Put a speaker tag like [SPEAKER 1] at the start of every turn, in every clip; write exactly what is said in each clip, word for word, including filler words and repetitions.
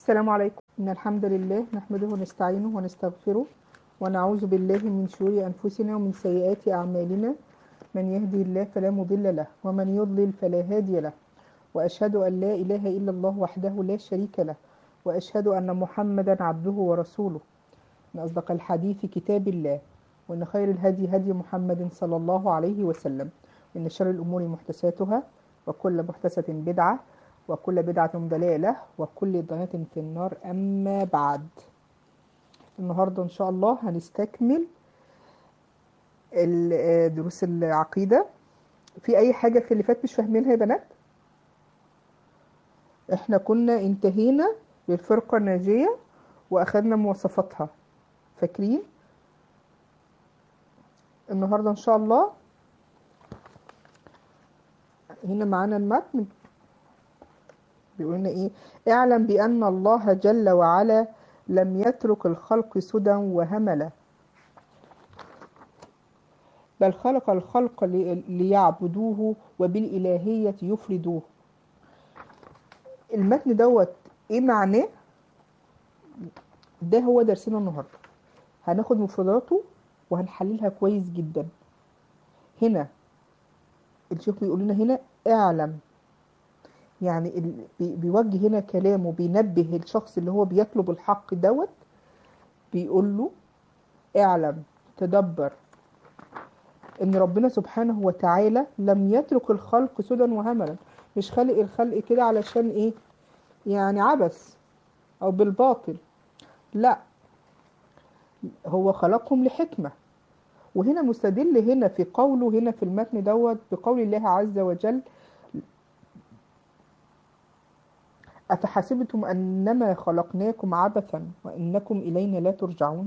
[SPEAKER 1] السلام عليكم. إن الحمد لله نحمده ونستعينه ونستغفره ونعوذ بالله من شرور أنفسنا ومن سيئات أعمالنا. من يهدي الله فلا مضل له ومن يضلل فلا هادي له، وأشهد أن لا إله إلا الله وحده لا شريك له، وأشهد أن محمدا عبده ورسوله. إن أصدق الحديث كتاب الله، وإن خير الهدي هدي محمد صلى الله عليه وسلم، وإن شر الأمور محدثاتها، وكل محدثة بدعة، وكل بدعة ضلالة، وكل ضلالة في النار. أما بعد، النهاردة إن شاء الله هنستكمل ال- دروس العقيدة. في أي حاجة في اللي فات مش فاهمينها يا بنات؟ إحنا كنا انتهينا للفرقة الناجية وأخذنا مواصفاتها، فاكرين؟ النهاردة إن شاء الله هنا معانا المتن بيقول لنا إيه؟ اعلم بأن الله جل وعلا لم يترك الخلق سدى وهملا، بل خلق الخلق لي- ليعبدوه وبالإلهية يفردوه. المتن دوت ايه معناه؟ ده هو درسنا النهارده، هناخد مفرداته وهنحللها كويس جدا. هنا الشيخ بيقول لنا هنا اعلم، يعني ال- بي- بيوجه هنا كلامه، بينبه الشخص اللي هو بيطلب الحق دوت، بيقول له اعلم، تدبر ان ربنا سبحانه وتعالى لم يترك الخلق سدى وهملا. مش خالق الخلق كده علشان ايه؟ يعني عبث او بالباطل، لا، هو خلقهم لحكمة. وهنا مستدل هنا في قوله هنا في المتن دوت بقول الله عز وجل: أفحسبتم أنما خلقناكم عبثا وإنكم إلينا لا ترجعون.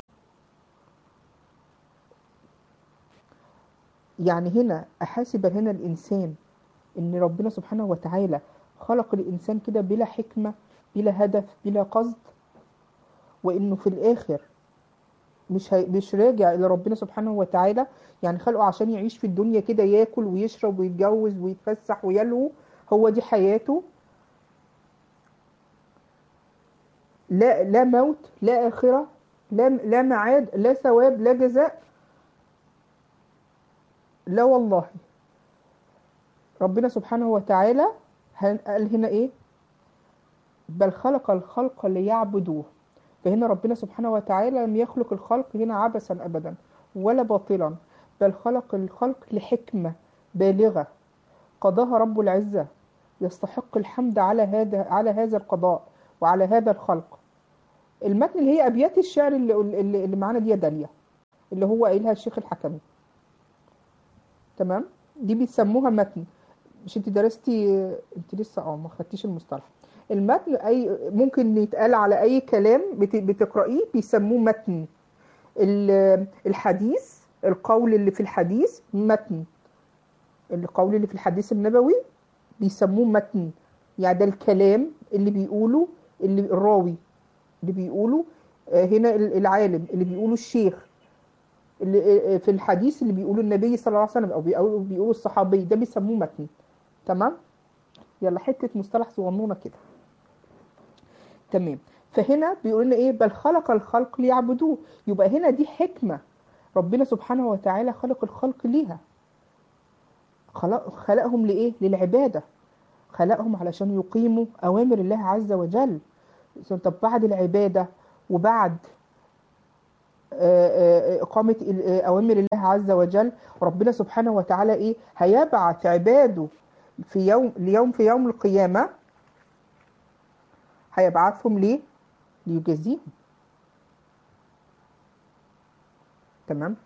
[SPEAKER 1] يعني هنا أحاسب هنا الإنسان إن ربنا سبحانه وتعالى خلق الإنسان كده بلا حكمة، بلا هدف، بلا قصد، وإنه في الآخر مش هي... مش راجع إلى ربنا سبحانه وتعالى. يعني خلقه عشان يعيش في الدنيا كده، ياكل ويشرب ويتجوز ويتفسح ويلهو، هو دي حياته. لا لا موت، لا آخرة، لا لا معاد، لا ثواب، لا جزاء، لا والله. ربنا سبحانه وتعالى هن- قال هنا ايه؟ بل خلق الخلق ليعبدوه. فهنا ربنا سبحانه وتعالى لم يخلق الخلق هنا عبثا أبدا ولا باطلا، بل خلق الخلق لحكمة بالغة قضاها رب العزة، يستحق الحمد على هذا على هذا القضاء وعلى هذا الخلق. المتن اللي هي أبيات الشعر اللي, اللي, اللي معانا دي يا داليا، اللي هو قايلها الشيخ الحكمي، تمام؟ دي بيسموها متن. مش انت درستي؟ انت لسه اه ما خدتيش المصطلح. المتن اي ممكن يتقال على اي كلام بت- بتقرأيه بيسموه متن. ال- الحديث، القول اللي في الحديث متن. القول اللي في الحديث النبوي بيسموه متن. يعني ده الكلام اللي بيقوله اللي الراوي، اللي بيقوله آه، هنا ال- العالم، اللي بيقوله الشيخ، اللي آه، في الحديث اللي بيقوله النبي صلى الله عليه وسلم او بيقوله بيقوله الصحابي، ده بيسموه متن. تمام؟ يلا حتة مصطلح صغنونة كده. تمام. فهنا بيقول لنا ايه؟ بل خلق الخلق ليعبدوه. يبقى هنا دي حكمة، ربنا سبحانه وتعالى خلق الخلق ليها. خلق خلقهم لإيه؟ للعبادة. خلقهم علشان يقيموا أوامر الله عز وجل. طب بعد العبادة وبعد آه، آه، إقامة ال- آه، أوامر الله عز وجل، ربنا سبحانه وتعالى إيه؟ هيبعث عباده في يوم اليوم في يوم القيامة. هيبعثهم ليه؟ ليجازيهم. تمام؟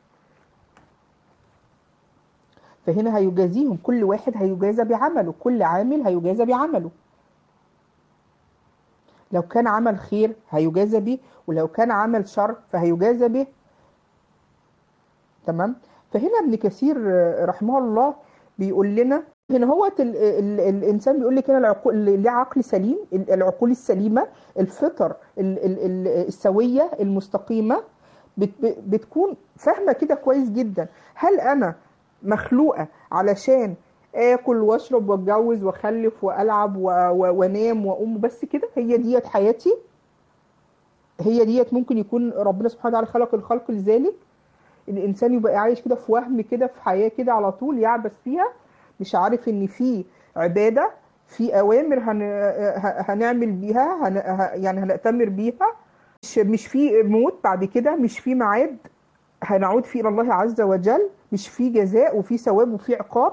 [SPEAKER 1] فهنا هيجازيهم، كل واحد هيجازى بعمله، كل عامل هيجازى بعمله. لو كان عمل خير هيجازى به، ولو كان عمل شر فهيجازى به. تمام. فهنا ابن كثير آه، رحمه الله بيقول لنا هنا هو ال ال الانسان بيقول لك هنا العقول اللي ليه عقل سليم، ال- العقول السليمه، الفطر ال ال ال السويه المستقيمه، بت ب- بتكون فاهمه كده كويس جدا. هل انا مخلوقه علشان اكل واشرب واتجوز واخلف والعب و- و- وانام واقوم بس كده؟ هي ديت حياتي؟ هي ديت ممكن يكون ربنا سبحانه وتعالى خلق الخلق لذلك، الانسان يبقى عايش كده في وهم كده، في حياه كده على طول يعبث فيها، مش عارف ان في عباده، في اوامر هن... هنعمل بيها، هن... يعني هنأتمر بيها، مش مش في موت بعد كده، مش في ميعاد هنعود فيه الى الله عز وجل، مش في جزاء وفي ثواب وفي عقاب.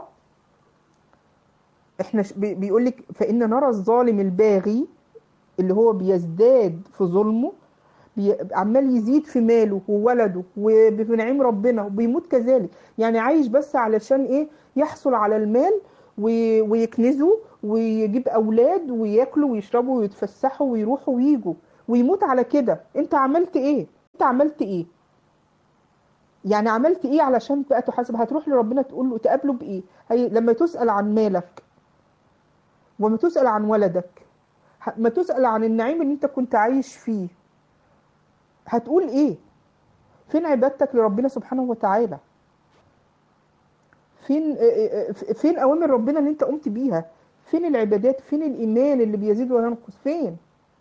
[SPEAKER 1] احنا بيقول لك فإن نرى الظالم الباغي اللي هو بيزداد في ظلمه، بي... عمال يزيد في ماله وولده وبنعيم ربنا وبيموت كذلك، يعني عايش بس علشان ايه؟ يحصل على المال وي... ويكنزه ويجيب اولاد وياكلوا ويشربوا ويتفسحوا ويروحوا ويجوا ويموت على كده. انت عملت ايه؟ انت عملت ايه؟ يعني عملت ايه علشان بقى تحاسب؟ هتروح لربنا تقول له تقابله بايه؟ هي... لما تسأل عن مالك، وما تسأل عن ولدك، ما تسأل عن النعيم اللي انت كنت عايش فيه، هتقول ايه؟ فين عبادتك لربنا سبحانه وتعالى؟ فين فين اوامر ربنا اللي انت قمت بيها؟ فين العبادات؟ فين الايمان اللي بيزيد وينقص؟ فين؟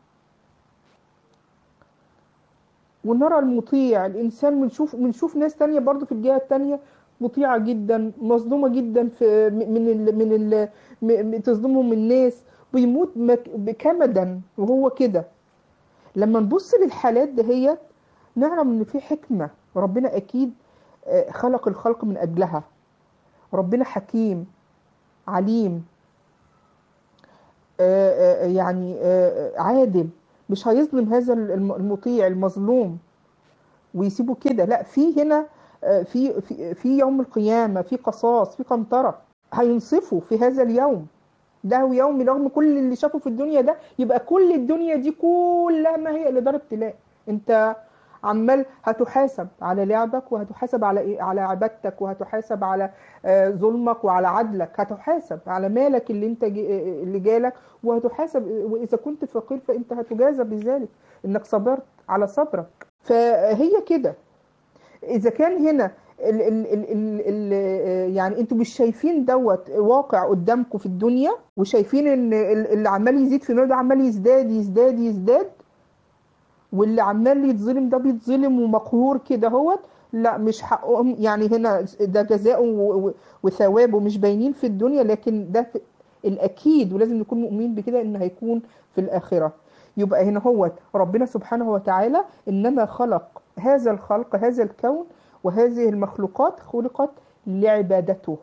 [SPEAKER 1] ونرى المطيع الانسان، بنشوف بنشوف ناس تانية برضو في الجهة التانية مطيعة جدا، مظلومة جدا في من ال من ال م- تصدمهم الناس، بيموت مك- بكمدا وهو كده. لما نبص للحالات دهيت نعلم ان في حكمة، ربنا اكيد آه، خلق الخلق من اجلها. ربنا حكيم عليم، آه، آه، يعني آه، عادل، مش هيظلم هذا الم- المطيع المظلوم ويسيبه كده. لا، في هنا آه، في في في يوم القيامة في قصاص، في قنطرة، هينصفوا في هذا اليوم. ده هو يوم رغم كل اللي شافه في الدنيا ده، يبقى كل الدنيا دي كلها ما هي الا دار ابتلاء. انت عمال هتحاسب على لعبك، وهتحاسب على ايه؟ على عبادتك، وهتحاسب على آه، ظلمك وعلى عدلك، هتحاسب على مالك اللي انت جي اللي جالك، وهتحاسب، واذا كنت فقير فانت هتجازى بذلك انك صبرت على صبرك. فهي كده. اذا كان هنا ال ال ال ال ال يعني انتوا مش شايفين دوت واقع قدامكم في الدنيا، وشايفين ان ال- اللي عمال يزيد في ماله ده عمال يزداد يزداد يزداد، واللي عمال يتظلم ده بيتظلم ومقهور كده هوت، لا مش حقهم. يعني هنا ده جزاء و- و- وثوابه مش باينين في الدنيا، لكن ده في الأكيد، ولازم نكون مؤمنين بكده إن هيكون في الآخرة. يبقى هنا هو ربنا سبحانه وتعالى إنما خلق هذا الخلق، هذا الكون وهذه المخلوقات خلقت لعبادته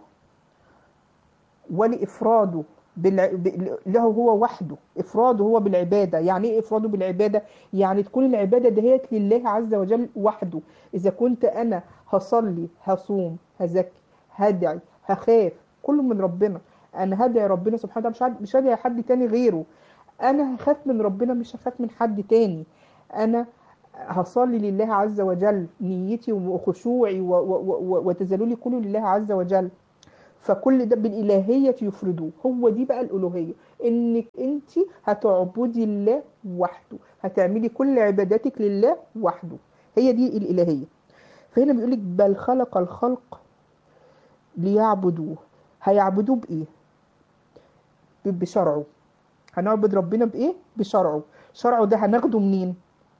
[SPEAKER 1] ولإفراده بالع... ب- له هو وحده. إفراده هو بالعبادة. يعني إيه إفراده بالعبادة؟ يعني تكون العبادة دهيت لله عز وجل وحده. إذا كنت أنا هصلي، هصوم، هزكي، هدعي، هخاف، كله من ربنا. أنا هدعي ربنا سبحانه وتعالى، مش هد- مش هدعي حد تاني غيره. أنا هخاف من ربنا، مش هخاف من حد تاني. أنا هصلي لله عز وجل، نيتي وخشوعي و- و- و- وتذللي كله لله عز وجل. فكل ده بالإلهية يفردوه. هو دي بقى الألوهية، إنك أنت هتعبدي الله وحده، هتعملي كل عباداتك لله وحده. هي دي الإلهية. فهنا بيقولك بل خلق الخلق ليعبدوه. هيعبدوه بإيه؟ ب- بشرعه. هنعبد ربنا بإيه؟ بشرعه. شرعه ده هناخده منين؟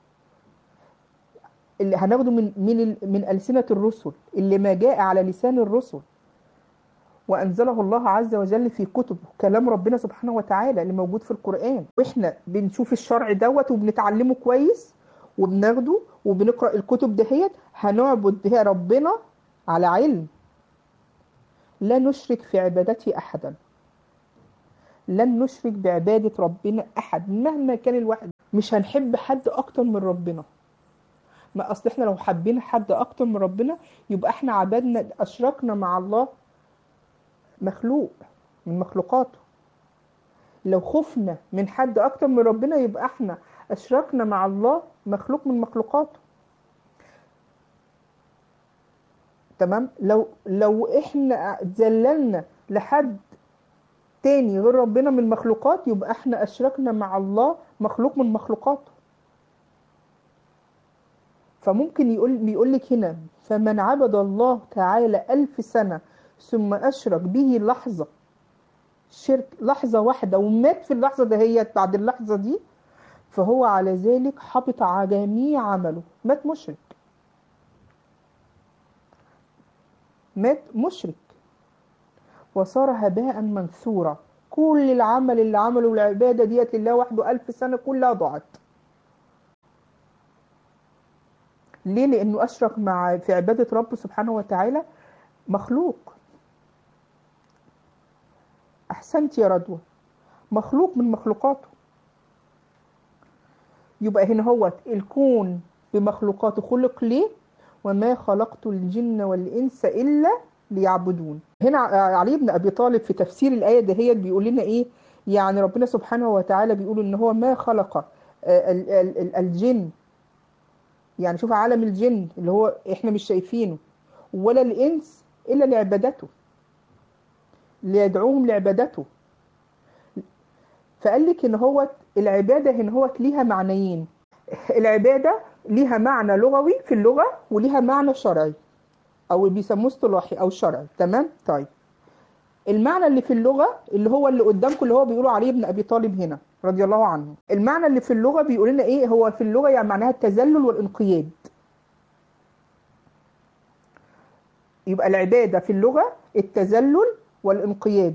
[SPEAKER 1] اللي هناخده من من ال- من ألسنة الرسل، اللي ما جاء على لسان الرسل وأنزله الله عز وجل في كتب، كلام ربنا سبحانه وتعالى اللي موجود في القرآن. وإحنا بنشوف الشرع دوت وبنتعلمه كويس وبناخده وبنقرأ الكتب دهيت، هنعبد بها ربنا على علم، لا نشرك في عبادته أحدا. لن نشرك بعبادة ربنا أحد مهما كان الواحد. مش هنحب حد أكتر من ربنا. ما أصل إحنا لو حبينا حد أكتر من ربنا يبقى إحنا عبدنا، أشركنا مع الله مخلوق من مخلوقاته. لو خفنا من حد اكتر من ربنا يبقى احنا اشركنا مع الله مخلوق من مخلوقاته. تمام. لو لو احنا اتذللنا لحد تاني غير ربنا من المخلوقات يبقى احنا اشركنا مع الله مخلوق من مخلوقاته. فممكن يقول بيقول لك هنا فمن عبد الله تعالى ألف سنة ثم أشرك به لحظة، شرك لحظة واحدة، ومات في اللحظة دهيت، بعد اللحظة دي فهو على ذلك حبط جميع عمله، مات مشرك، مات مشرك وصار هباء منثورا. كل العمل اللي عمله العبادة ديت لله وحده ألف سنة كلها ضاعت. ليه؟ لأنه أشرك مع في عبادة ربه سبحانه وتعالى مخلوق. أحسنت يا رضوى، مخلوق من مخلوقاته. يبقى هنا هو الكون بمخلوقاته خلق ليه؟ وما خلقت الجن والإنس إلا ليعبدون. هنا علي بن أبي طالب في تفسير الآية دهيت بيقول لنا إيه؟ يعني ربنا سبحانه وتعالى بيقول إن هو ما خلق الجن، يعني شوف عالم الجن اللي هو إحنا مش شايفينه، ولا الإنس إلا لعبادته، ليدعوهم لعبادته. فقال لك إن هو العبادة هنا هو ليها معنيين. العبادة ليها معنى لغوي في اللغة وليها معنى شرعي او بيسموه اصطلاحي او شرعي. تمام؟ طيب المعنى اللي في اللغة اللي هو اللي قدامكم اللي هو بيقولوا عليه ابن ابي طالب هنا رضي الله عنه، المعنى اللي في اللغة بيقول لنا ايه؟ هو في اللغة يعني معناها التذلل والانقياد. يبقى العبادة في اللغة التذلل والانقياد،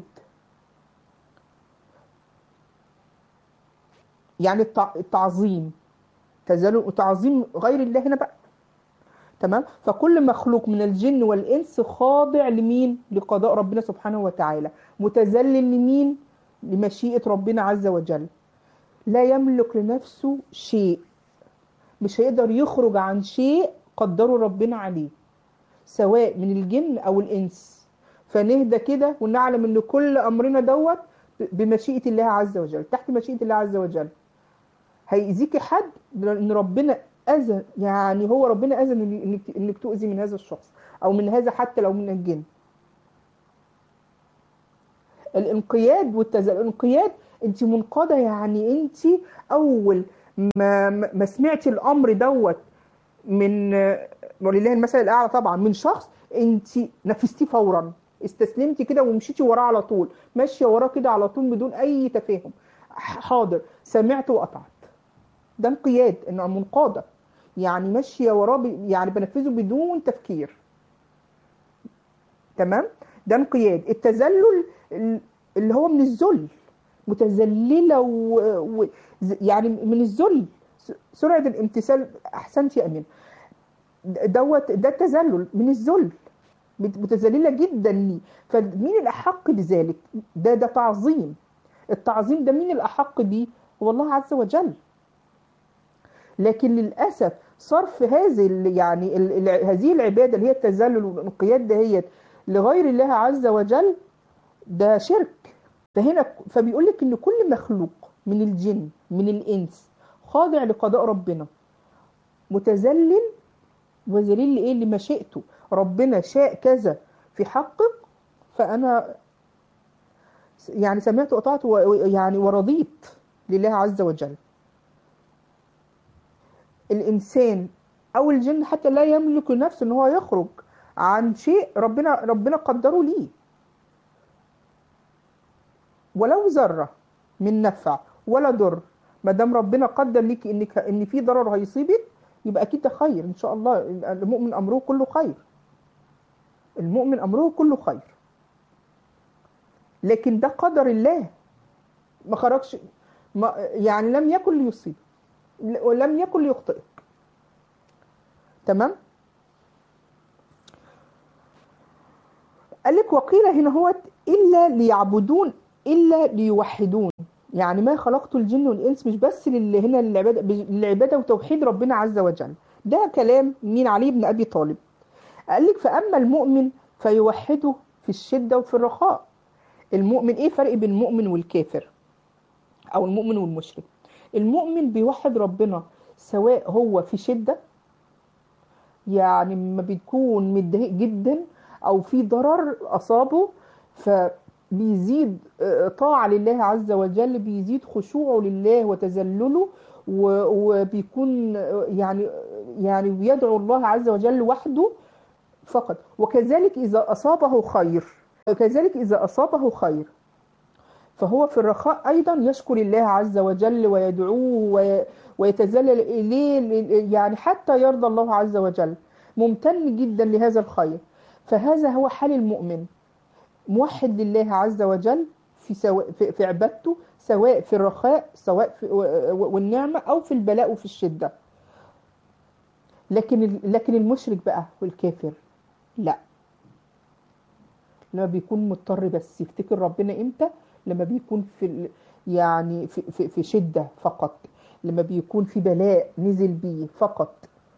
[SPEAKER 1] يعني التعظيم، تذلل وتعظيم غير الله هنا بقى. تمام؟ فكل مخلوق من الجن والإنس خاضع لمين؟ لقضاء ربنا سبحانه وتعالى، متذلل لمين؟ لمشيئة ربنا عز وجل، لا يملك لنفسه شيء، مش هيقدر يخرج عن شيء قدره ربنا عليه سواء من الجن أو الإنس. فنهدى كده ونعلم ان كل أمرنا دوت بمشيئة الله عز وجل، تحت مشيئة الله عز وجل. هيأذيك حد ان ربنا اذى، يعني هو ربنا اذن انك انك تؤذي من هذا الشخص او من هذا حتى لو من الجن. الانقياد والتذلل، الانقياد انت منقاده، يعني انت اول ما ما سمعتي الامر دوت من ولله المثل الاعلى طبعا من شخص، انت نفذتيه فورا، استسلمتي كده ومشيتي وراه على طول، ماشيه وراه كده على طول بدون اي تفاهم. حاضر، سمعت وقطعت، ده انقياد، انه منقاده، يعني ماشيه وراه، يعني بنفذه بدون تفكير. تمام؟ ده انقياد. التذلل اللي هو من الذل، متذلله و... و... يعني من الذل، سرعه الامتثال. احسنت يا امين، دوت ده التذلل من الذل، متذلله جدا لي. فمين الاحق بذلك؟ ده ده تعظيم. التعظيم ده مين الاحق بيه؟ هو الله عز وجل. لكن للاسف صرف هذه يعني ال ال هذه العباده اللي هي التذلل والانقياد دهيت لغير الله عز وجل، ده شرك. فهنا فبيقول لك ان كل مخلوق من الجن من الانس خاضع لقضاء ربنا، متذلل وذليل لايه؟ لمشيئته. ربنا شاء كذا في حقك، فانا يعني سمعت وقطعت يعني ورضيت لله عز وجل. الانسان او الجن حتى لا يملك نفسه ان هو يخرج عن شيء ربنا ربنا قدره ليه، ولو ذره من نفع ولا ضر. ما دام ربنا قدر ليك انك ان في ضرر هيصيبك، يبقى اكيد ده خير ان شاء الله. المؤمن امره كله خير، المؤمن امره كله خير. لكن ده قدر الله، ما خرجش، ما يعني لم يكن ليصيبك ولم يكن ليخطئك. تمام؟ قال لك وقيل هنا هو الا ليعبدون الا ليوحدون، يعني ما خلقت الجن والانس مش بس اللي هنا للعباده للعباده وتوحيد ربنا عز وجل. ده كلام مين؟ علي بن ابي طالب. قال لك فاما المؤمن فيوحده في الشده وفي الرخاء. المؤمن ايه فرق بين المؤمن والكافر او المؤمن والمشرك؟ المؤمن بيوحد ربنا سواء هو في شده، يعني ما بيكون متضايق جدا او في ضرر اصابه فبيزيد طاعه لله عز وجل، بيزيد خشوعه لله وتذلله، وبيكون يعني يعني بيدعو الله عز وجل وحده فقط. وكذلك اذا اصابه خير، كذلك اذا اصابه خير فهو في الرخاء أيضا يشكر الله عز وجل ويدعوه ويتذلل إليه، يعني حتى يرضى الله عز وجل، ممتن جدا لهذا الخير. فهذا هو حال المؤمن، موحد لله عز وجل في سواء في, في عبادته، سواء في الرخاء سواء في والنعمة أو في البلاء وفي الشدة. لكن لكن المشرك بقى والكافر لا، لما بيكون مضطر بس يفتكر ربنا امتى؟ لما بيكون في يعني في, في, في شدة فقط، لما بيكون في بلاء نزل بيه فقط.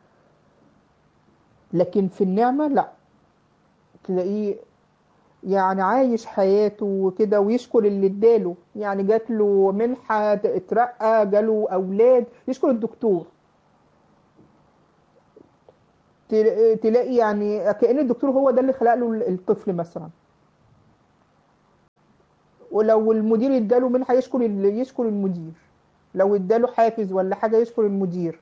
[SPEAKER 1] لكن في النعمة لا، تلاقيه يعني عايش حياته وكده ويشكر اللي اداله، يعني جات له منحة اترقى، جاله أولاد، يشكر الدكتور. تلاقي يعني كأن الدكتور هو ده اللي خلق له الطفل مثلا. ولو المدير اداله منحة يشكر يشكر المدير، لو اداله حافز ولا حاجة يشكر المدير،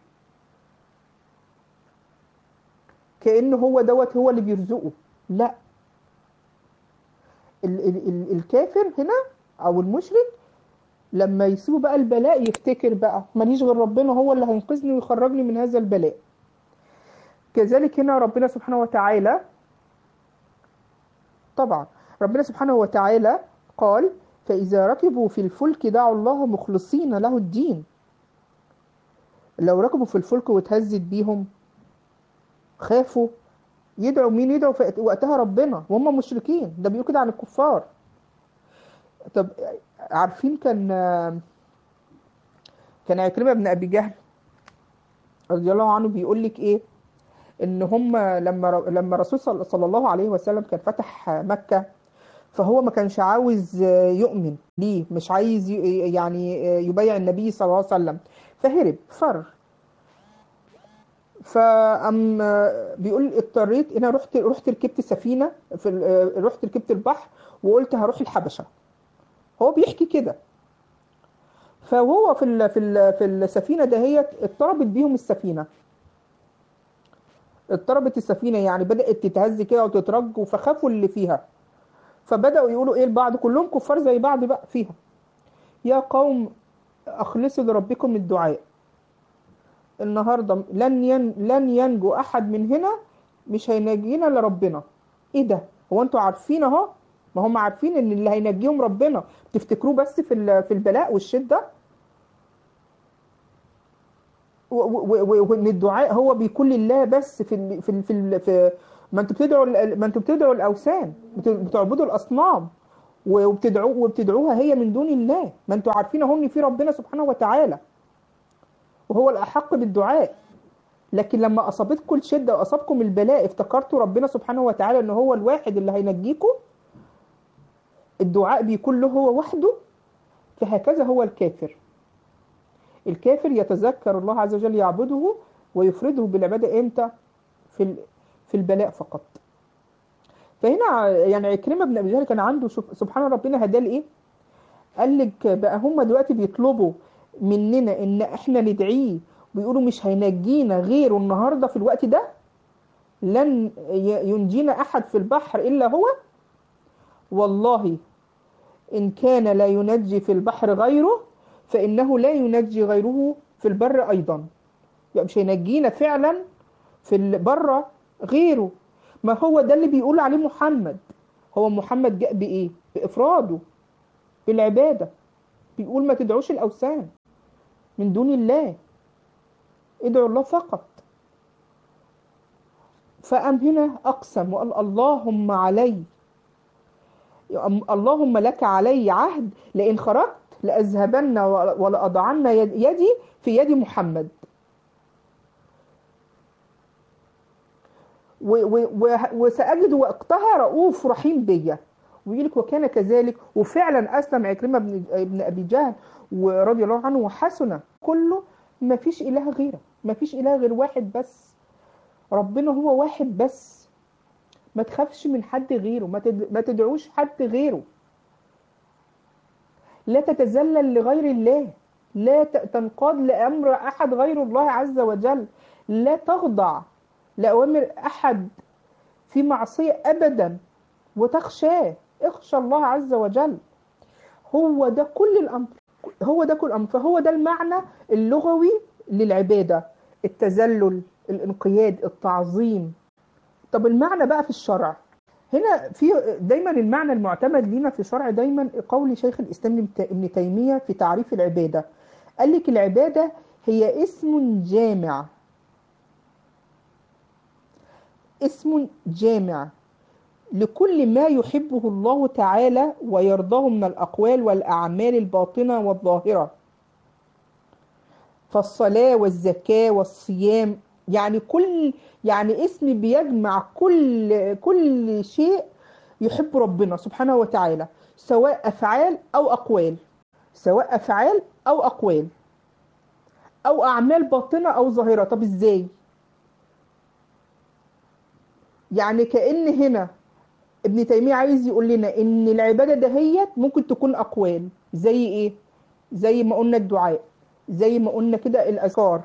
[SPEAKER 1] كأنه هو دوت هو اللي بيرزقه. لا، ال ال ال الكافر هنا او المشرك لما يسيبه بقى البلاء يفتكر بقى ماليش غير ربنا، هو اللي هينقذني ويخرجني من هذا البلاء. كذلك هنا ربنا سبحانه وتعالى، طبعا ربنا سبحانه وتعالى قال فإذا ركبوا في الفلك دعوا الله مخلصين له الدين. لو ركبوا في الفلك واتهزت بيهم خافوا، يدعوا مين؟ يدعوا وقتها ربنا وهم مشركين. ده بيقول كده عن الكفار. طب عارفين كان كان عكرمة بن أبي جهل رضي الله عنه بيقول لك ايه؟ ان هم لما لما الرسول صلى الله عليه وسلم كان فتح مكة، فهو ما كانش عاوز يؤمن ليه، مش عايز يعني يبايع النبي صلى الله عليه وسلم، فهرب فر. فأم بيقول اضطريت انا رحت رحت ركبت سفينة في رحت ركبت البحر وقلت هروح الحبشة. هو بيحكي كده. فهو في ال في ال في السفينة دهيت اضطربت بيهم السفينة، اضطربت السفينة يعني بدأت تتهز كده وتترج، فخافوا اللي فيها. فبدأوا يقولوا ايه البعض، كلهم كفار زي بعض بقى فيها، يا قوم اخلصوا لربكم الدعاء، النهارده لن ين لن ينجو احد من هنا، مش هينجينا الا ربنا. ايه ده؟ هو انتوا عارفين اهو، ما هم عارفين ان اللي هينجيهم ربنا، تفتكروه بس في في البلاء والشده، وان الدعاء هو بيكون لله بس في ال في ال في, ال في ما انتوا بتدعوا ما انتوا بتدعوا الاوثان، بتعبدوا الاصنام وبتدعوا وبتدعوها هي من دون الله. ما انتوا عارفين اهو ان في ربنا سبحانه وتعالى وهو الاحق بالدعاء. لكن لما اصابتكم الشده واصابكم البلاء افتكرتوا ربنا سبحانه وتعالى ان هو الواحد اللي هينجيكم، الدعاء بيكون له هو وحده. فهكذا هو الكافر، الكافر يتذكر الله عز وجل يعبده ويفرده بالعبادة امتى؟ في في البلاء فقط. فهنا يعني عكرمة بن أبي جهل كان عنده سبحان ربنا هداه لإيه؟ قال لك بقى هم دلوقتي بيطلبوا مننا إن إحنا ندعيه ويقولوا مش هينجينا غيره النهاردة في الوقت ده، لن ينجينا أحد في البحر إلا هو. والله إن كان لا ينجي في البحر غيره فإنه لا ينجي غيره في البر أيضا. يعني مش هينجينا فعلا في البر غيره. ما هو ده اللي بيقول عليه محمد. هو محمد جاء بإيه؟ بإفراده بالعبادة. بيقول ما تدعوش الأوثان من دون الله، ادعوا الله فقط. فقام هنا أقسم وقال اللهم علي، اللهم لك علي عهد لئن خرجت لأذهبن ولأضعن يدي في يد محمد. وسأجد وقتها رؤوف رحيم بيا. ويقول لك وكان كذلك، وفعلا أسلم عكرمة بن ابن أبي جهل ورضي الله عنه وحسن كله. ما فيش إله غيره، ما فيش إله غير واحد بس، ربنا هو واحد بس. ما تخافش من حد غيره، ما تدعوش حد غيره، لا تتذلل لغير الله، لا تنقاد لأمر أحد غير الله عز وجل، لا تخضع لأوامر أحد في معصية أبدا وتخشاه. اخشى الله عز وجل. هو ده كل الأمر، هو ده كل الأمر. فهو ده المعنى اللغوي للعبادة: التذلل، الانقياد، التعظيم. طب المعنى بقى في الشرع، هنا في دايما المعنى المعتمد لينا في الشرع دايما قول شيخ الإسلام ابن تيمية في تعريف العبادة. قال لك العبادة هي اسم جامع، اسم جامع لكل ما يحبه الله تعالى ويرضاه من الأقوال والأعمال الباطنة والظاهرة. فالصلاة والزكاة والصيام، يعني كل يعني اسم بيجمع كل كل شيء يحب ربنا سبحانه وتعالى، سواء أفعال أو أقوال، سواء أفعال أو أقوال أو أعمال باطنة أو ظاهرة. طب إزاي؟ يعني كأن هنا ابن تيمية عايز يقول لنا إن العبادة دهيت ممكن تكون أقوال، زي إيه؟ زي ما قلنا الدعاء، زي ما قلنا كده الأذكار،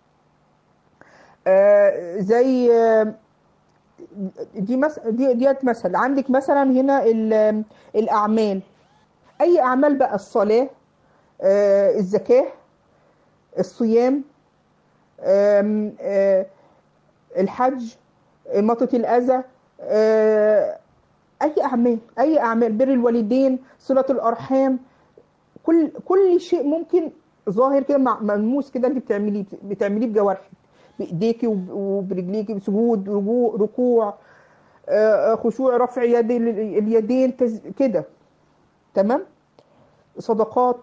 [SPEAKER 1] آه زي آه دي مس دي ديت مثل. عندك مثلا هنا ال- الأعمال، أي أعمال بقى: الصلاة، آه الزكاة، الصيام، آم، آه الحج، إماطة الأذى، آه أي أعمال، أي أعمال، بر الوالدين، صلة الأرحام، كل كل شيء ممكن ظاهر كده، مع- ملموس كده، انت بتعمليه بتعمليه بجوارحك، بايديكي وب- وبرجليكي، سجود، رجوع، ركوع، آه، خشوع، رفع يد ال- اليدين، تز- كده. تمام. صدقات،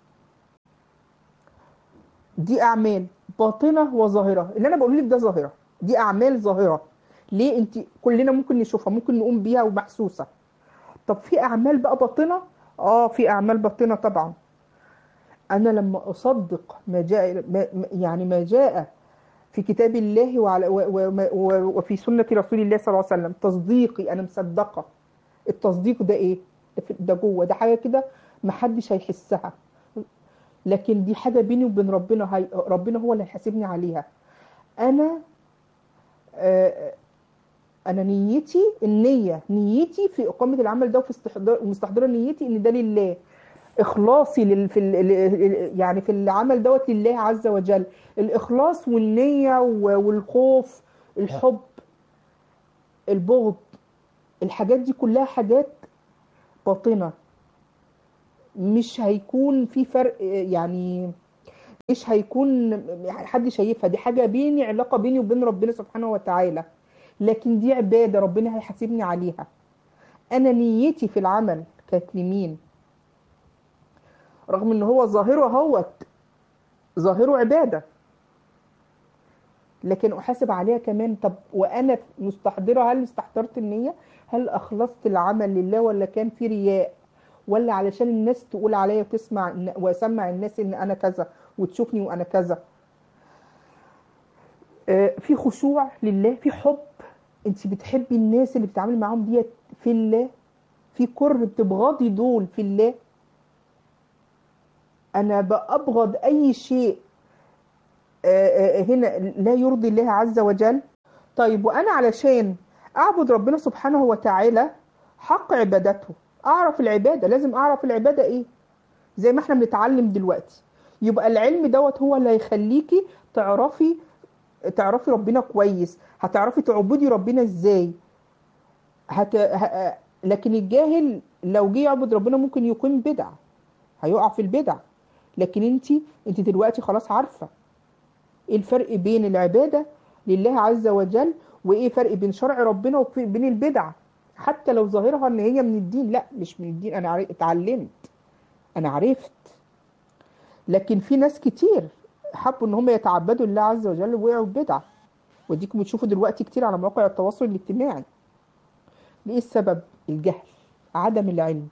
[SPEAKER 1] دي اعمال باطنه وظاهره. اللي انا بقول لك ده ظاهره، دي اعمال ظاهره. ليه؟ انت كلنا ممكن نشوفها، ممكن نقوم بيها ومحسوسه. طب في اعمال بقى باطنه؟ اه في اعمال باطنه طبعا. انا لما اصدق ما جاء ما ما- يعني ما جاء في كتاب الله وعلى و و و وفي سنة رسول الله صلى الله عليه وسلم، تصديقي أنا مصدقة. التصديق ده إيه؟ ده في- ده جوه، ده حاجة كده محدش هيحسها، لكن دي حاجة بيني وبين ربنا، هي ربنا هو اللي هيحاسبني عليها. أنا آه أنا نيتي، النية، نيتي في إقامة العمل ده، وفي استحضار ومستحضرة نيتي إن ده لله، إخلاصي لل في ال ال- يعني في العمل دوت لله عز وجل. الإخلاص والنية و- والخوف، الحب، البغض، الحاجات دي كلها حاجات باطنة. مش هيكون في فرق، يعني مش هيكون حد شايفها، دي حاجة بيني، علاقة بيني وبين ربنا سبحانه وتعالى، لكن دي عبادة ربنا هيحاسبني عليها. أنا نيتي في العمل كانت لمين؟ رغم إن هو ظاهره هوت ظاهره عبادة، لكن أحاسب عليها كمان. طب وأنا مستحضرة، هل استحضرت النية؟ هل أخلصت العمل لله، ولا كان في رياء، ولا علشان الناس تقول عليا وتسمع إن- واسمع الناس ان انا كذا وتشوفني وانا كذا؟ آه، في خشوع لله، في حب، انت بتحبي الناس اللي بتتعاملي معاهم ديت في الله، في كره بتبغضي دول في الله. انا بأبغض اي شيء آه، آه، هنا لا يرضي الله عز وجل. طيب وانا علشان اعبد ربنا سبحانه وتعالى حق عبادته، اعرف العبادة، لازم اعرف العبادة ايه، زي ما احنا بنتعلم دلوقتي. يبقى العلم دوت هو اللي هيخليكي تعرفي تعرفي ربنا كويس، هتعرفي تعبدي ربنا ازاي. هت... ه... لكن الجاهل لو جه يعبد ربنا ممكن يقيم بدع، هيقع في البدع. لكن انت انت دلوقتي خلاص عارفة ايه الفرق بين العبادة لله عز وجل، وايه فرق بين شرع ربنا وبين البدع. حتى لو ظاهرها ان هي من الدين، لا مش من الدين، انا عرف... اتعلمت، انا عرفت. لكن في ناس كتير حبوا ان هم يتعبدوا لله عز وجل ووقعوا في بدعة، وديكم بتشوفوا دلوقتي كتير على مواقع التواصل الاجتماعي. ليه السبب؟ الجهل، عدم العلم.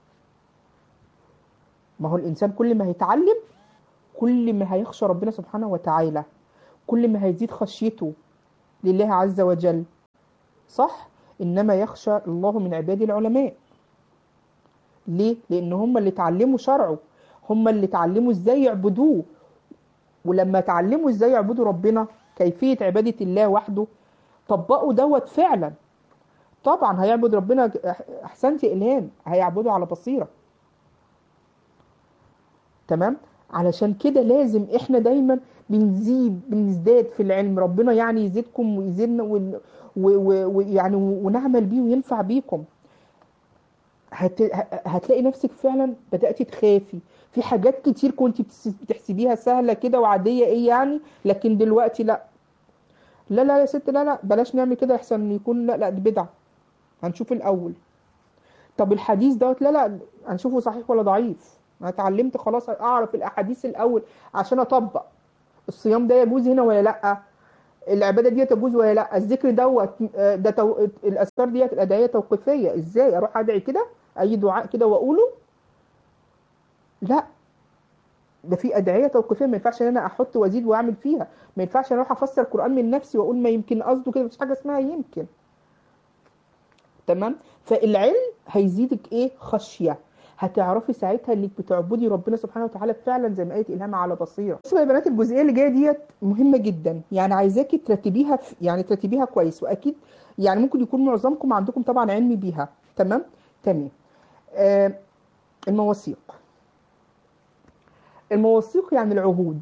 [SPEAKER 1] ما هو الانسان كل ما هيتعلم كل ما هيخشى ربنا سبحانه وتعالى، كل ما هيزيد خشيته لله عز وجل. صح؟ انما يخشى الله من عباد العلماء. ليه؟ لان هم اللي اتعلموا شرعه، هم اللي اتعلموا ازاي يعبدوه. ولما اتعلموا ازاي يعبدوا ربنا، كيفية عبادة الله وحده، طبقوا دوت فعلا. طبعا هيعبد ربنا، احسنتي الهام، هيعبدوا على بصيرة. تمام. علشان كده لازم احنا دايما بنزيد بنزداد في العلم، ربنا يعني يزيدكم ويزيدنا ون- و- و- ويعني ونعمل بيه وينفع بيكم. هت... ه- هتلاقي نفسك فعلا بدأتي تخافي في حاجات كتير كنت بتس- بتحسبيها سهلة كده وعادية، ايه يعني، لكن دلوقتي لا. لا لا يا ست، لا لا بلاش نعمل كده، يحسن ان يكون لا لا دي بدعة. هنشوف الأول. طب الحديث دوت لا لا هنشوفه صحيح ولا ضعيف. انا اتعلمت خلاص اعرف الاحاديث الاول عشان اطبق. الصيام ده يجوز هنا ولا لا؟ العباده دي تجوز ولا لا؟ الذكر دوت آه، ده تو... الاذكار ديت الادعيه توقيفيه، ازاي اروح ادعي كده اي دعاء كده واقوله؟ لا، ده في ادعيه توقيفيه، ما ينفعش ان انا احط وازيد واعمل فيها. ما ينفعش انا اروح افسر القران من نفسي واقول ما يمكن قصده كده، مفيش حاجه اسمها يمكن. تمام. فالعلم هيزيدك ايه؟ خشيه. هتعرفي ساعتها انك بتعبدي ربنا سبحانه وتعالى فعلا زي ما قالت الهام على بصيره. بصوا يا بنات، الجزئيه اللي جايه ديت مهمه جدا، يعني عايزاكي ترتبيها في يعني ترتبيها كويس، واكيد يعني ممكن يكون معظمكم عندكم طبعا علم بيها. تمام. تمام. آه المواثيق. المواثيق يعني العهود.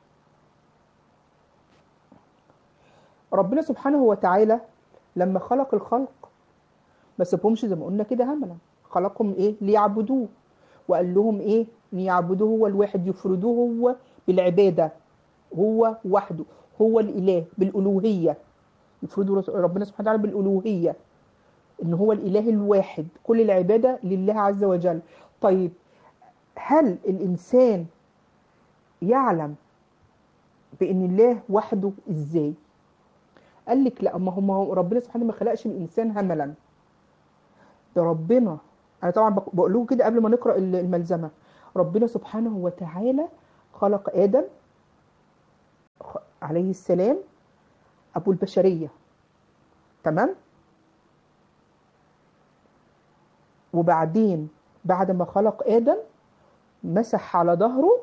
[SPEAKER 1] ربنا سبحانه وتعالى لما خلق الخلق ما سابهمش زي ما قلنا كده هملا. خلقهم ايه؟ ليعبدوه. وقال لهم ايه؟ ليعبدوه هو الواحد، يفردوه هو بالعباده، هو وحده، هو الاله بالالوهيه. يفردوا رس- ربنا سبحانه وتعالى بالالوهيه، ان هو الاله الواحد، كل العباده لله عز وجل. طيب، هل الانسان يعلم بان الله وحده ازاي؟ قال لك لا، ما هو ما هو ربنا سبحانه ما خلقش الانسان هملا. ده ربنا، انا طبعا بق- بقول لكم كده قبل ما نقرا ال- الملزمه. ربنا سبحانه وتعالى خلق ادم خ- عليه السلام، ابو البشريه. تمام. وبعدين بعد ما خلق ادم مسح على ظهره.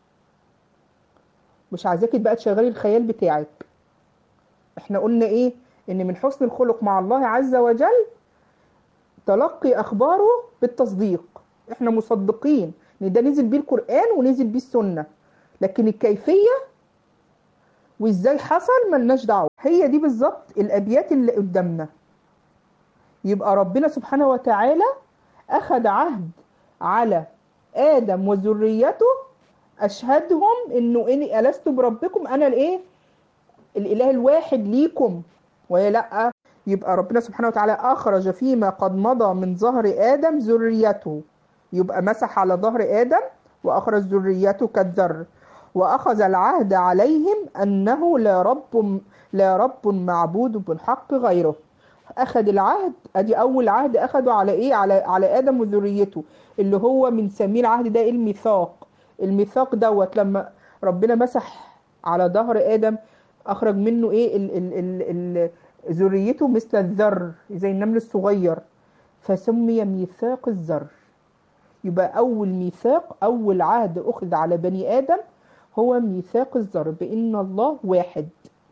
[SPEAKER 1] مش عايزاكي بقى تشغلي الخيال بتاعك. احنا قلنا ايه؟ ان من حسن الخلق مع الله عز وجل تلقي اخباره بالتصديق. احنا مصدقين ان ده نزل بيه القرآن ونزل بيه السنة، لكن الكيفية وازاي حصل ملناش دعوة. هي دي بالظبط الابيات اللي قدامنا. يبقى ربنا سبحانه وتعالى اخذ عهد على ادم وذريته، اشهدهم انه اني الست بربكم، انا الايه؟ الاله الواحد ليكم ولا لا؟ يبقى ربنا سبحانه وتعالى اخرج فيما قد مضى من ظهر ادم ذريته. يبقى مسح على ظهر ادم واخرج ذريته كالذر. واخذ العهد عليهم انه لا رب لا رب معبود بالحق غيره. اخذ العهد، ادي اول عهد اخده على ايه؟ على على ادم وذريته، اللي هو من سميه العهد ده الميثاق. الميثاق دوت لما ربنا مسح على ظهر ادم اخرج منه ايه؟ ال ال ال ال ذريته مثل الذر زي النمل الصغير، فسمي ميثاق الذر. يبقى اول ميثاق، اول عهد اخذ على بني ادم هو ميثاق الذر، بان الله واحد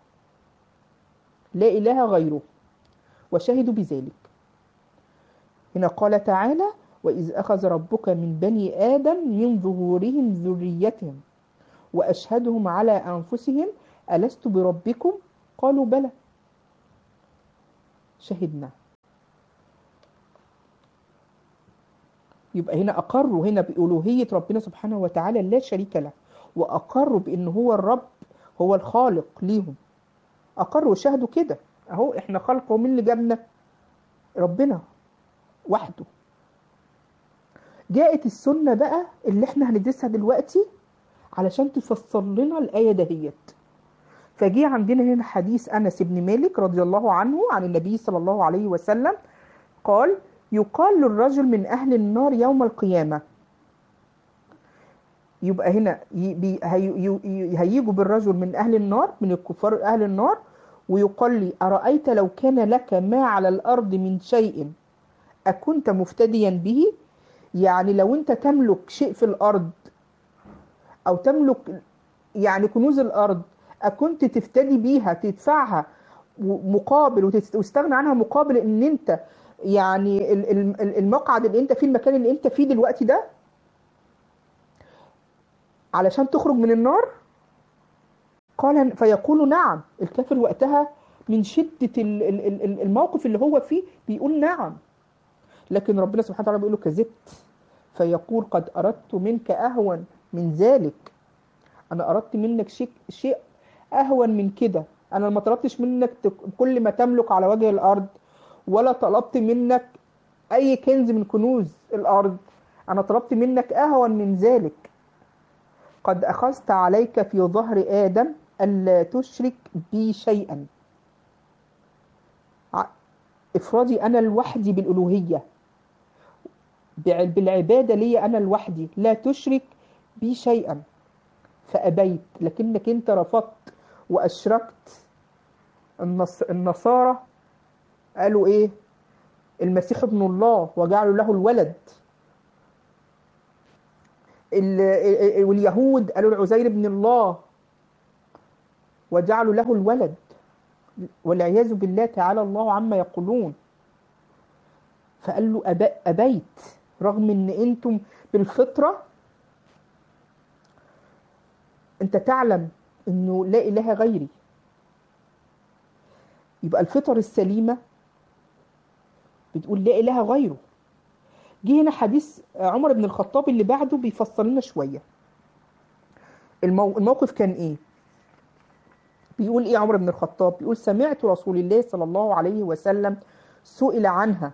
[SPEAKER 1] لا اله غيره، وشهدوا بذلك. هنا قال تعالى: وإذ أخذ ربك من بني آدم من ظهورهم ذريتهم وأشهدهم على أنفسهم ألست بربكم قالوا بلى شهدنا. يبقى هنا أقروا هنا بألوهية ربنا سبحانه وتعالى لا شريك له، وأقروا بأن هو الرب، هو الخالق ليهم. أقروا وشهدوا كده. أهو إحنا خلقه، من اللي جابنا؟ ربنا وحده. جاءت السنة بقى اللي احنا هندرسها دلوقتي علشان تفسر لنا الآية دهيت. فجي عندنا هنا حديث أنس بن مالك رضي الله عنه عن النبي صلى الله عليه وسلم قال: يقال للرجل من أهل النار يوم القيامة. يبقى هنا ي- بي- هي- ي- هيجوا بالرجل من أهل النار، من الكفار أهل النار، ويقال لي: أرأيت لو كان لك ما على الأرض من شيء أكنت مفتديا به؟ يعني لو أنت تملك شيء في الأرض أو تملك يعني كنوز الأرض، أكنت تفتدي بيها تدفعها مقابل وتستغنى عنها مقابل ان انت يعني ال- ال- المقعد اللي انت فيه، المكان اللي انت فيه دلوقتي ده؟ علشان تخرج من النار؟ قال فيقول نعم. الكافر وقتها من شدة الموقف اللي هو فيه بيقول نعم، لكن ربنا سبحانه وتعالى بيقول له كذبت. فيقول قد أردت منك أهون من ذلك، أنا أردت منك شيء شيء أهون من كده. أنا ما طلبتش منك كل ما تملك على وجه الأرض، ولا طلبت منك أي كنز من كنوز الأرض، أنا طلبت منك أهون من ذلك. قد أخذت عليك في ظهر آدم ألا تشرك بي شيئا. إفرادي أنا لوحدي بالألوهية، بالعبادة لي أنا لوحدي، لا تشرك بي شيئا. فأبيت، لكنك أنت رفضت وأشركت. النص... النصارى قالوا إيه؟ المسيح ابن الله وجعلوا له الولد. ال... واليهود قالوا العزير ابن الله وجعلوا له الولد، والعياذ بالله تعالى الله عما يقولون. فقال له أب... أبيت، رغم ان انتم بالفطرة انت تعلم انه لا اله غيري. يبقى الفطر السليمة بتقول لا اله غيره. جه هنا حديث عمر بن الخطاب اللي بعده بيفسر لنا شوية المو... الموقف كان ايه. بيقول ايه عمر بن الخطاب؟ بيقول سمعت رسول الله صلى الله عليه وسلم سئل عنها،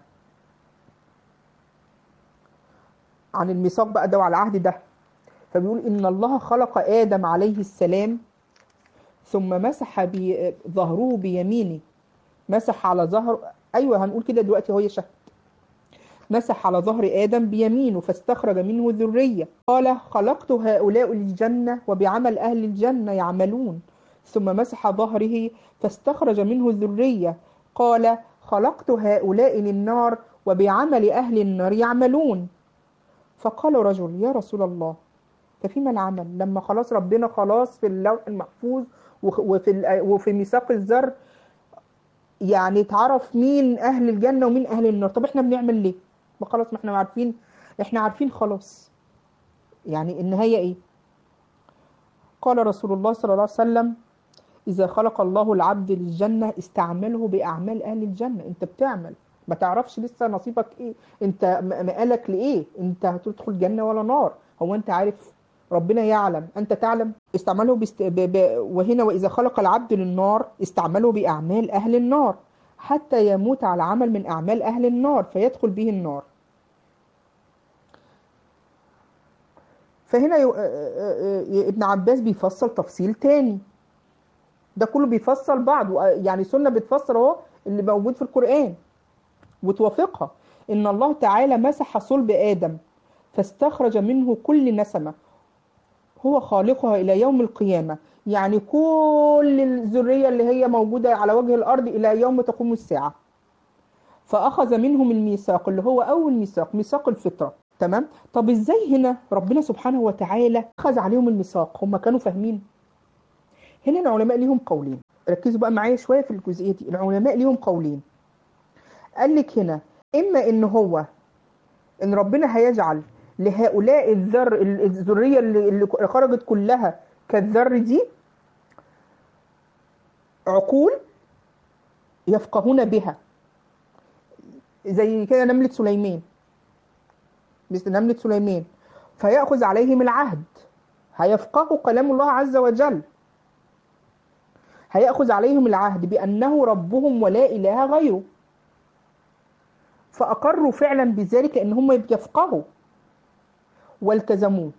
[SPEAKER 1] عن الميثاق بقى ده وعلى العهد ده. فبيقول إن الله خلق آدم عليه السلام ثم مسح ظهره بيمينه، مسح على ظهر، أيوة هنقول كده دلوقتي هو يشهد، مسح على ظهر آدم بيمينه فاستخرج منه ذرية. قال خلقت هؤلاء للجنة وبعمل أهل الجنة يعملون. ثم مسح ظهره فاستخرج منه ذرية. قال خلقت هؤلاء للنار وبعمل أهل النار يعملون. فقال رجل يا رسول الله ففيما العمل؟ لما خلاص ربنا خلاص في اللوح المحفوظ وفي وفي ميثاق الذر يعني اتعرف مين اهل الجنه ومين اهل النار، طب احنا بنعمل ليه؟ ما خلاص ما احنا عارفين، احنا عارفين خلاص يعني النهايه ايه. قال رسول الله صلى الله عليه وسلم اذا خلق الله العبد للجنه استعمله باعمال اهل الجنه. انت بتعمل، ما تعرفش لسه نصيبك ايه، انت مقالك لايه، انت هتدخل جنه ولا نار، هو انت عارف؟ ربنا يعلم، انت تعلم. استعمله بست... ب... ب... وهنا واذا خلق العبد للنار استعمله باعمال اهل النار حتى يموت على عمل من اعمال اهل النار فيدخل به النار. فهنا ي... ابن عباس بيفصل تفصيل تاني، ده كله بيفصل بعض، يعني سنة بتفسر اهو اللي موجود في القرآن وتوافقها. إن الله تعالى مسح صلب آدم فاستخرج منه كل نسمة هو خالقها إلى يوم القيامة، يعني كل الذرية اللي هي موجودة على وجه الأرض إلى يوم تقوم الساعة. فأخذ منهم الميثاق اللي هو أول ميثاق، ميثاق الفطرة. تمام؟ طب إزاي هنا ربنا سبحانه وتعالى أخذ عليهم الميثاق؟ هم كانوا فاهمين؟ هنا العلماء ليهم قولين، ركزوا بقى معايا شوية في الجزئية دي. العلماء ليهم قولين. قال لك هنا إما إن هو إن ربنا هيجعل لهؤلاء الذر الذرية اللي, اللي خرجت كلها كالذر دي عقول يفقهون بها، زي كده نملة سليمان، مثل نملة سليمان، فيأخذ عليهم العهد، هيفقهوا كلام الله عز وجل، هيأخذ عليهم العهد بأنه ربهم ولا إله غيره، فأقروا فعلا بذلك لأن هم يفقهوا والتزموه.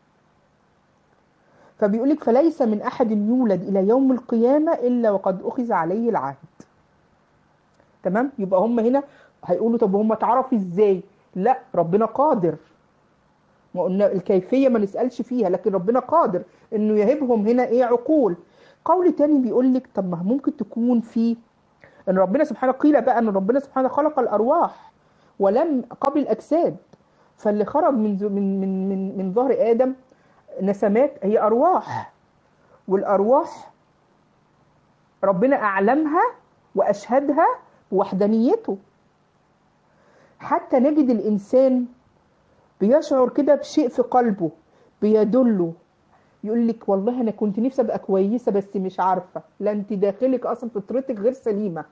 [SPEAKER 1] فبيقولك فليس من أحد يولد إلى يوم القيامة إلا وقد أخذ عليه العهد. تمام؟ يبقى هم هنا هيقولوا طب هم تعرفوا إزاي؟ لا، ربنا قادر، ما قلنا الكيفية ما نسألش فيها، لكن ربنا قادر إنه يهبهم هنا إيه؟ عقول. قول تاني بيقولك طب ما ممكن تكون في إن ربنا سبحانه، قيل بقى إن ربنا سبحانه خلق الأرواح ولم قبل الأجساد، فاللي خرج من من من من, من ظهر آدم نسمات هي أرواح، والأرواح ربنا أعلمها وأشهدها بوحدانيته، حتى نجد الإنسان بيشعر كده بشيء في قلبه بيدله يقول لك والله انا كنت نفسي ابقى كويسه بس مش عارفه. لا، انت داخلك اصلا فطرتك غير سليمه.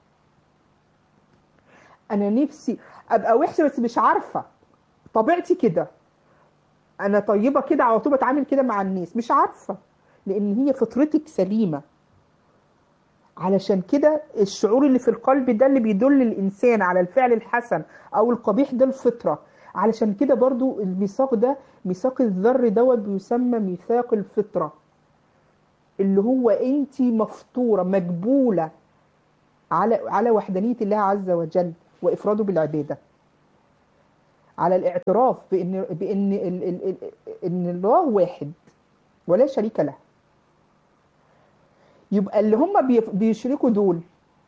[SPEAKER 1] انا نفسي ابقى وحشه بس مش عارفه، طبيعتي كده، انا طيبه كده على طول بتعامل كده مع الناس، مش عارفه، لان هي فطرتك سليمه. علشان كده الشعور اللي في القلب ده اللي بيدل الانسان على الفعل الحسن او القبيح، ده الفطره. علشان كده برضو الميثاق ده، ميثاق الذر دوت بيسمى ميثاق الفطره، اللي هو انت مفطوره مجبوله على على وحدانيه الله عز وجل وافراده بالعباده، على الاعتراف بان بان ال- ال- ال- ان الله واحد ولا شريك له. يبقى اللي هم بيف- بيشركوا دول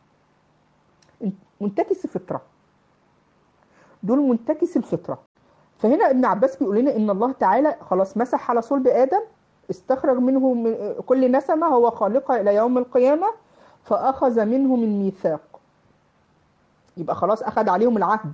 [SPEAKER 1] منتكس الفطره، دول منتكس الفطره. فهنا ابن عباس بيقول لنا ان الله تعالى خلاص مسح على صلب ادم، استخرج منه من كل نسمه هو خالقها الى يوم القيامه، فاخذ منهم الميثاق. يبقى خلاص اخذ عليهم العهد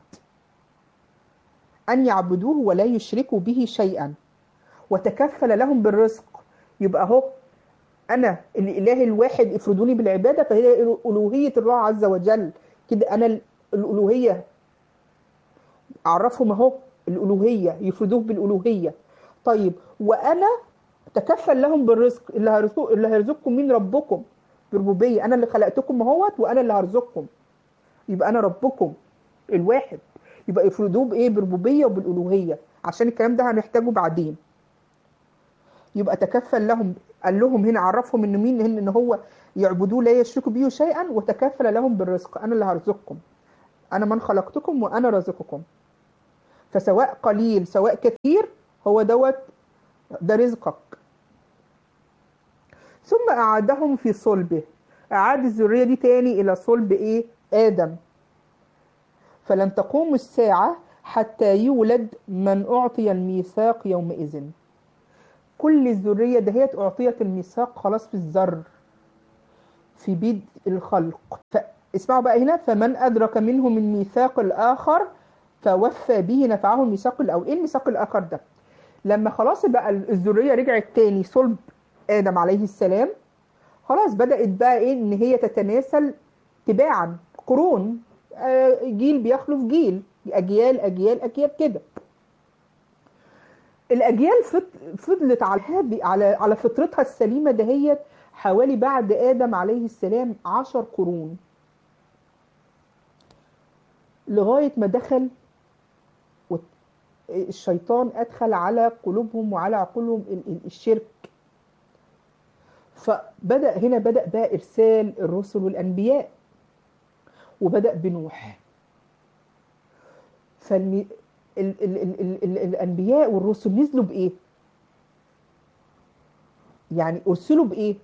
[SPEAKER 1] ان يعبدوه ولا يشركوا به شيئا، وتكفل لهم بالرزق. يبقى اهو انا الاله الواحد افردوني بالعباده، فهي الوهيه الله عز وجل كده. انا الالوهيه اعرفهم اهو الالوهيه، يفردوه بالالوهيه. طيب وانا تكفل لهم بالرزق، اللي هرزق اللي هيرزقكم مين؟ ربكم بربوبيه. انا اللي خلقتكم اهوت وانا اللي هرزقكم، يبقى انا ربكم الواحد. يبقى يفردوه بايه؟ بربوبيه وبالالوهيه، عشان الكلام ده هنحتاجه بعدين. يبقى تكفل لهم، قال لهم هنا عرفهم ان مين، ان هو يعبدوه لا يشركوا به شيئا، وتكفل لهم بالرزق، انا اللي هرزقكم، انا من خلقتكم وانا رازقكم. فسواء قليل سواء كثير، هو دوت ده رزقك. ثم أعادهم في صلبه، أعاد الذرية دي تاني إلى صلب إيه؟ آدم. فلن تقوم الساعة حتى يولد من أعطي الميثاق يومئذ. كل الذرية دهيت أعطيت الميثاق خلاص في الذر، في بدء الخلق. فاسمعوا بقى هنا، فمن أدرك منهم الميثاق الآخر فوفى به نفعه الميثاق الأول. إيه الميثاق الآخر ده؟ لما خلاص بقى الذرية رجعت تاني صلب آدم عليه السلام، خلاص بدأت بقى إيه؟ إن هي تتناسل تباعا، قرون، آه، جيل بيخلف جيل، أجيال أجيال أجيال كده. الأجيال فض- فضلت على هذه على على فطرتها السليمة دهيت حوالي بعد آدم عليه السلام عشر قرون، لغاية ما دخل وت- الشيطان أدخل على قلوبهم وعلى عقولهم ال- ال- الشرك. فبدأ هنا بدأ بقى إرسال الرسل والأنبياء، وبدأ بنوح. فالمي... ال... ال... ال... ال... ال... الأنبياء والرسل نزلوا بإيه؟ يعني أرسلوا بإيه؟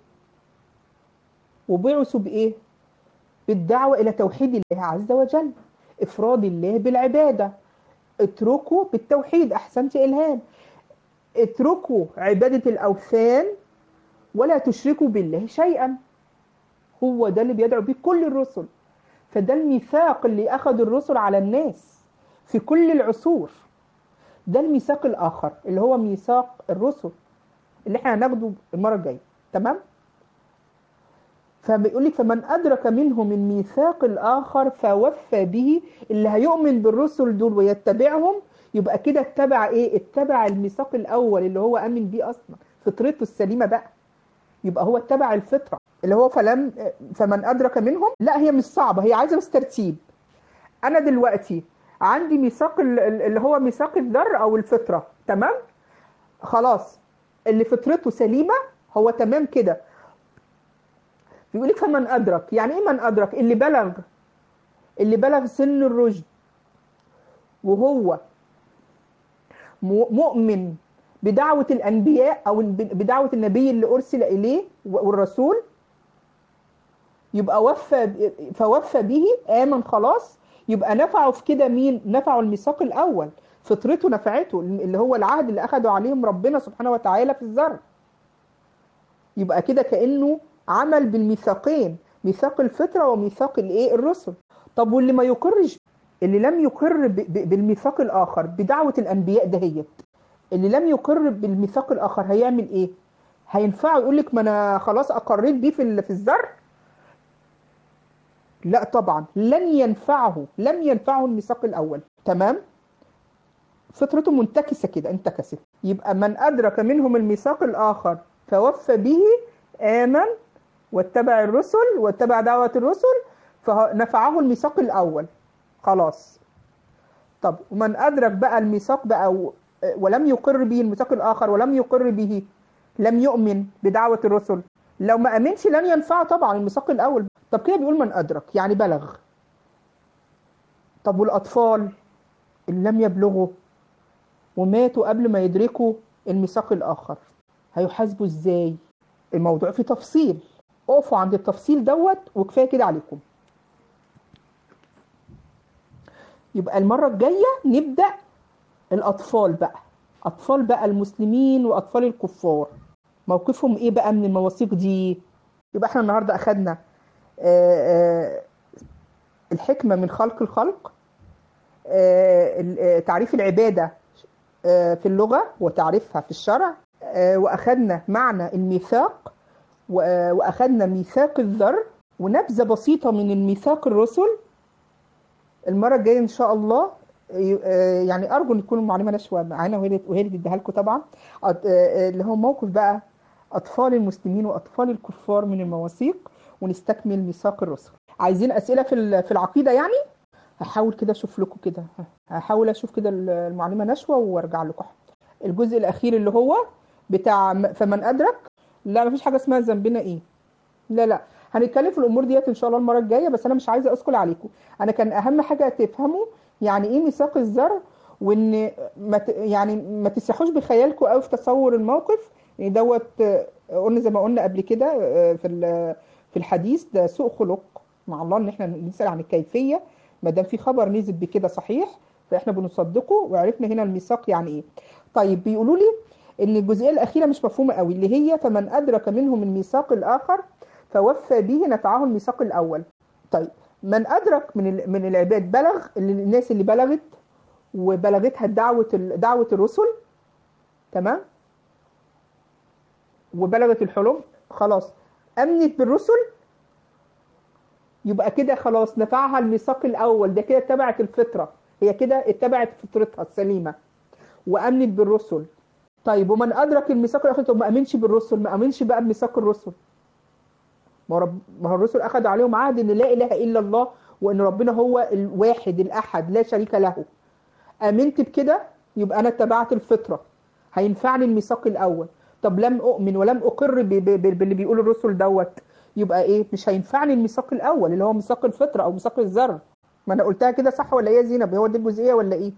[SPEAKER 1] وبعثوا بإيه؟ بالدعوة إلى توحيد الله عز وجل، إفراد الله بالعبادة. اتركوا بالتوحيد، أحسنت إلهام، اتركوا عبادة الأوثان ولا تشركوا بالله شيئا. هو ده اللي بيدعو به كل الرسل. فده الميثاق اللي أخذ الرسل على الناس في كل العصور. ده الميثاق الآخر اللي هو ميثاق الرسل اللي احنا هناخده المرة الجاية. تمام؟ فبيقول لك فمن أدرك منهم الميثاق الآخر فوفى به. اللي هيؤمن بالرسل دول ويتبعهم يبقى كده اتبع ايه؟ اتبع الميثاق الأول اللي هو آمن بيه أصلا، فطرته السليمة بقى. يبقى هو اتبع الفطرة اللي هو فلم فمن أدرك منهم. لا، هي مش صعبة، هي عايزة بس ترتيب. أنا دلوقتي عندي ميثاق ال- ال- اللي هو ميثاق الذر أو الفطرة، تمام؟ خلاص، اللي فطرته سليمة هو تمام كده. بيقول لك فمن أدرك، يعني إيه من أدرك؟ اللي بلغ اللي بلغ سن الرشد وهو م- مؤمن بدعوة الأنبياء أو ب- بدعوة النبي اللي أرسل إليه والرسول، يبقى وفى فوفى به، آمن خلاص. يبقى نفعه في كده مين؟ نفعه الميثاق الأول، فطرته نفعته، اللي هو العهد اللي أخده عليهم ربنا سبحانه وتعالى في الذر. يبقى كده كأنه عمل بالميثاقين، ميثاق الفطرة وميثاق الايه؟ الرسل. طب واللي ما يقرش، اللي لم يقر ب- ب- بالميثاق الآخر بدعوة الأنبياء دهيت، اللي لم يقر بالميثاق الآخر هيعمل ايه؟ هينفعه يقول لك ما انا خلاص اقريت بيه في في الزرع؟ لا طبعا، لن ينفعه، لم ينفعه الميثاق الاول. تمام، فطرته منتكسه كده، انتكست. يبقى من ادرك منهم الميثاق الاخر فوفى به، امن واتبع الرسل واتبع دعوه الرسل، فنفعه الميثاق الاول، خلاص. طب ومن ادرك بقى الميثاق بقى ولم يقر به الميثاق الاخر، ولم يقر به، لم يؤمن بدعوه الرسل، لو ما امنش لن ينفعه طبعا الميثاق الاول. طب كده بيقول من ادرك يعني بلغ. طب والاطفال اللي لم يبلغوا وماتوا قبل ما يدركوا الميثاق الاخر، هيحاسبوا ازاي؟ الموضوع فيه تفصيل، اقفوا عند التفصيل دوت وكفايه كده عليكم. يبقى المره الجايه نبدا الاطفال بقى، اطفال بقى المسلمين واطفال الكفار، موقفهم ايه بقى من المواثيق دي؟ يبقى احنا النهارده اخدنا الحكمه من خلق الخلق، تعريف العباده في اللغه وتعريفها في الشرع، واخدنا معنى الميثاق، واخدنا ميثاق الذر، ونبذه بسيطه من الميثاق الرسل. المره الجايه ان شاء الله يعني ارجو ان تكون المعلمه نشوى معانا وهي وهي اللي تديها لكم طبعا، اللي هو موقف بقى اطفال المسلمين واطفال الكفار من المواثيق، ونستكمل ميثاق الرسل. عايزين اسئله في في العقيده يعني؟ هحاول كده اشوف لكم كده، هحاول اشوف كده المعلمه نشوى وارجع لكم. الجزء الاخير اللي هو بتاع فمن ادرك، لا مفيش حاجه اسمها ذنبنا ايه، لا لا، هنتكلم في الامور ديت ان شاء الله المره الجايه، بس انا مش عايزه اثقل عليكم. انا كان اهم حاجه تفهموا يعني ايه ميثاق الزرع، وان ما ت... يعني ما تسرحوش بخيالكم قوي في تصور الموقف. يعني دوت قلنا زي ما قلنا قبل كده في في الحديث ده سوء خلق مع الله، ان احنا نسال عن الكيفيه، ما دام في خبر نزل بكده صحيح فاحنا بنصدقه، وعرفنا هنا الميثاق يعني ايه. طيب بيقولوا لي ان الجزئيه الاخيره مش مفهومه قوي، اللي هي فمن ادرك منهم الميثاق الاخر فوفى به نفعه الميثاق الاول. طيب من ادرك من من العباد بلغ، اللي الناس اللي بلغت وبلغتها دعوه دعوه الرسل، تمام، وبلغت الحلم، خلاص امنت بالرسل، يبقى كده خلاص نفعها الميثاق الاول، ده كده اتبعت الفطره، هي كده اتبعت فطرتها السليمه وامنت بالرسل. طيب ومن ادرك الميثاق الاخر طب ما امنش بالرسل، ما امنش بقى بميثاق الرسل، ما رب... ما هو الرسل اخذوا عليهم عهد ان لا اله الا الله، وان ربنا هو الواحد الاحد لا شريك له، امنت بكده يبقى انا اتبعت الفطره، هينفعني الميثاق الاول. طب لم اؤمن ولم اقر ب... ب... ب... باللي بيقول الرسل دوت، يبقى ايه؟ مش هينفعني الميثاق الاول اللي هو ميثاق الفطره او ميثاق الذر. ما انا قلتها كده صح ولا ايه يا زينب؟ هو دي الجزئيه ولا ايه؟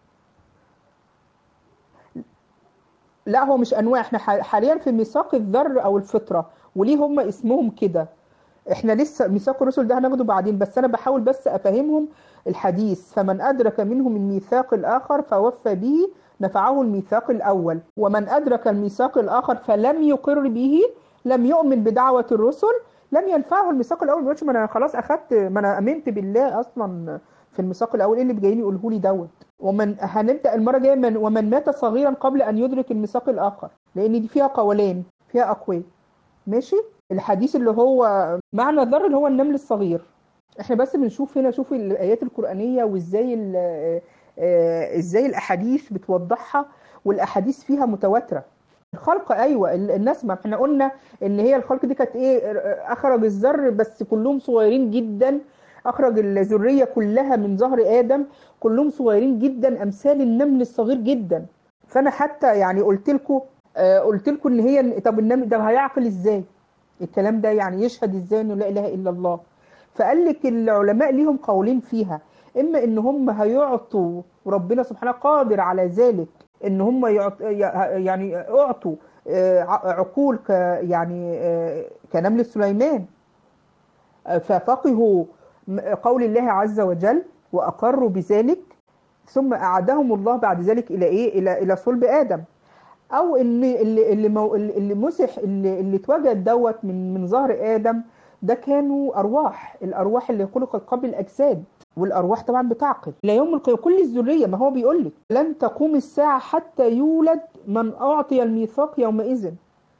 [SPEAKER 1] لا هو مش انواع، احنا حاليا في ميثاق الذر او الفطره، وليه هم اسمهم كده؟ احنا لسه ميثاق الرسل ده هناخده بعدين، بس انا بحاول بس افهمهم الحديث. فمن ادرك منهم الميثاق الاخر فوفى به نفعه الميثاق الاول، ومن ادرك الميثاق الاخر فلم يقر به، لم يؤمن بدعوه الرسل، لم ينفعه الميثاق الاول. ما ما انا خلاص اخدت، ما انا امنت بالله اصلا في الميثاق الاول، ايه اللي جايين يقوله لي دوت؟ ومن هنبدا المره الجايه من ومن مات صغيرا قبل ان يدرك الميثاق الاخر، لان دي فيها قولان، فيها اقوال. ماشي. الحديث اللي هو معنى الذر اللي هو النمل الصغير. احنا بس بنشوف هنا، شوف الايات القرانيه وازاي ازاي الاحاديث بتوضحها، والاحاديث فيها متواتره. الخلق ايوه الناس، ما احنا قلنا ان هي الخلق دي كانت ايه؟ اخرج الذر بس كلهم صغيرين جدا، اخرج الذريه كلها من ظهر ادم كلهم صغيرين جدا امثال النمل الصغير جدا. فانا حتى يعني قلت لكم قلت لكم ان هي طب النمل ده هيعقل ازاي الكلام ده؟ يعني يشهد ازاي انه لا اله الا الله؟ فقال لك العلماء ليهم قولين فيها، اما ان هم هيعطوا، وربنا سبحانه قادر على ذلك، ان هم يعني اعطوا عقول ك يعني كنمل سليمان، ففقهوا قول الله عز وجل واقروا بذلك، ثم اعادهم الله بعد ذلك الى ايه؟ الى الى صلب ادم. او ان اللي اللي مو اللي مسح اللي اللي اتوجد دوت من من ظهر ادم ده كانوا ارواح، الارواح اللي خلقت قبل الاجساد، والارواح طبعا بتعقل لا يوم القيامه كل الذريه. ما هو بيقول لك لن تقوم الساعه حتى يولد من اعطي الميثاق يومئذ.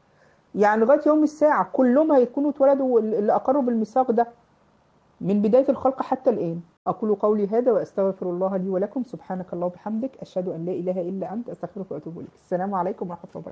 [SPEAKER 1] يعني لغاية يوم الساعة كلهم هيكونوا اتولدوا اللي أقروا بالميثاق ده من بداية الخلق حتى الآن. أقول قولي هذا وأستغفر الله لي ولكم. سبحانك اللهم وبحمدك، أشهد أن لا إله إلا أنت، أستغفرك وأتوب إليك. السلام عليكم ورحمة الله وبركاته.